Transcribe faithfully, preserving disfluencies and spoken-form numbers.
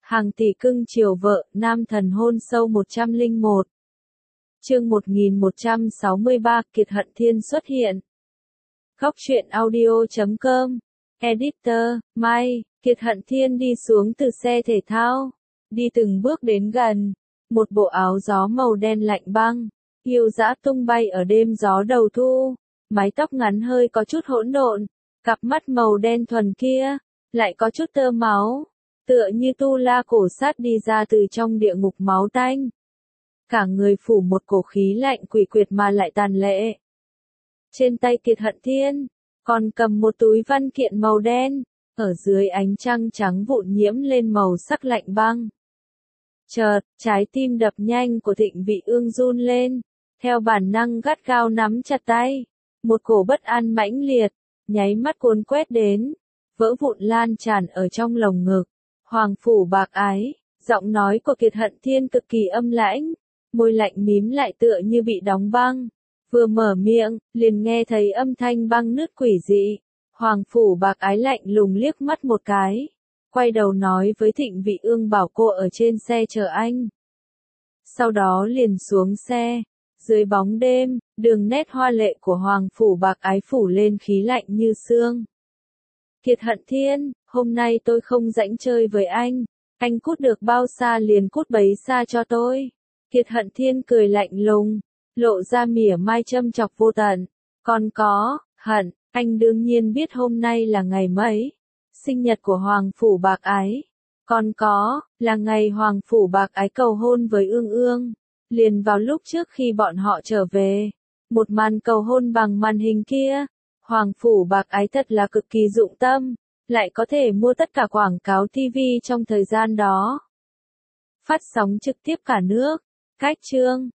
Hàng tỷ cưng chiều vợ, nam thần hôn sâu một trăm lẻ một. Chương một nghìn một trăm sáu mươi ba, Kiệt Hận Thiên xuất hiện. Góc truyện audio chấm com. Editor, Mai, Kiệt Hận Thiên đi xuống từ xe thể thao, đi từng bước đến gần, một bộ áo gió màu đen lạnh băng, yêu dã tung bay ở đêm gió đầu thu, mái tóc ngắn hơi có chút hỗn độn, cặp mắt màu đen thuần kia, lại có chút tơ máu, tựa như tu la cổ sát đi ra từ trong địa ngục máu tanh. Cả người phủ một cổ khí lạnh quỷ quyệt mà lại tàn lệ. Trên tay Kiệt Hận Thiên, còn cầm một túi văn kiện màu đen, ở dưới ánh trăng trắng vụn nhiễm lên màu sắc lạnh băng. Chợt, trái tim đập nhanh của Thịnh Vị Ương run lên, theo bản năng gắt gao nắm chặt tay, một cổ bất an mãnh liệt, nháy mắt cuốn quét đến, vỡ vụn lan tràn ở trong lồng ngực. Hoàng phủ bạc ái, giọng nói của Kiệt Hận Thiên cực kỳ âm lãnh, môi lạnh mím lại tựa như bị đóng băng. Vừa mở miệng, liền nghe thấy âm thanh băng nứt quỷ dị. Hoàng phủ bạc ái lạnh lùng liếc mắt một cái, quay đầu nói với Thịnh Vị Ương bảo cô ở trên xe chờ anh. Sau đó liền xuống xe, dưới bóng đêm, đường nét hoa lệ của Hoàng phủ bạc ái phủ lên khí lạnh như xương. Kiệt Hận Thiên, hôm nay tôi không rảnh chơi với anh, anh cút được bao xa liền cút bấy xa cho tôi. Kiệt Hận Thiên cười lạnh lùng, lộ ra mỉa mai châm chọc vô tận. Còn có, Hận, anh đương nhiên biết hôm nay là ngày mấy, sinh nhật của Hoàng phủ bạc ái. Còn có, là ngày Hoàng phủ bạc ái cầu hôn với Ương Ương, liền vào lúc trước khi bọn họ trở về. Một màn cầu hôn bằng màn hình kia, Hoàng phủ bạc ái thật là cực kỳ dụng tâm, lại có thể mua tất cả quảng cáo ti vi trong thời gian đó. Phát sóng trực tiếp cả nước, cách chương.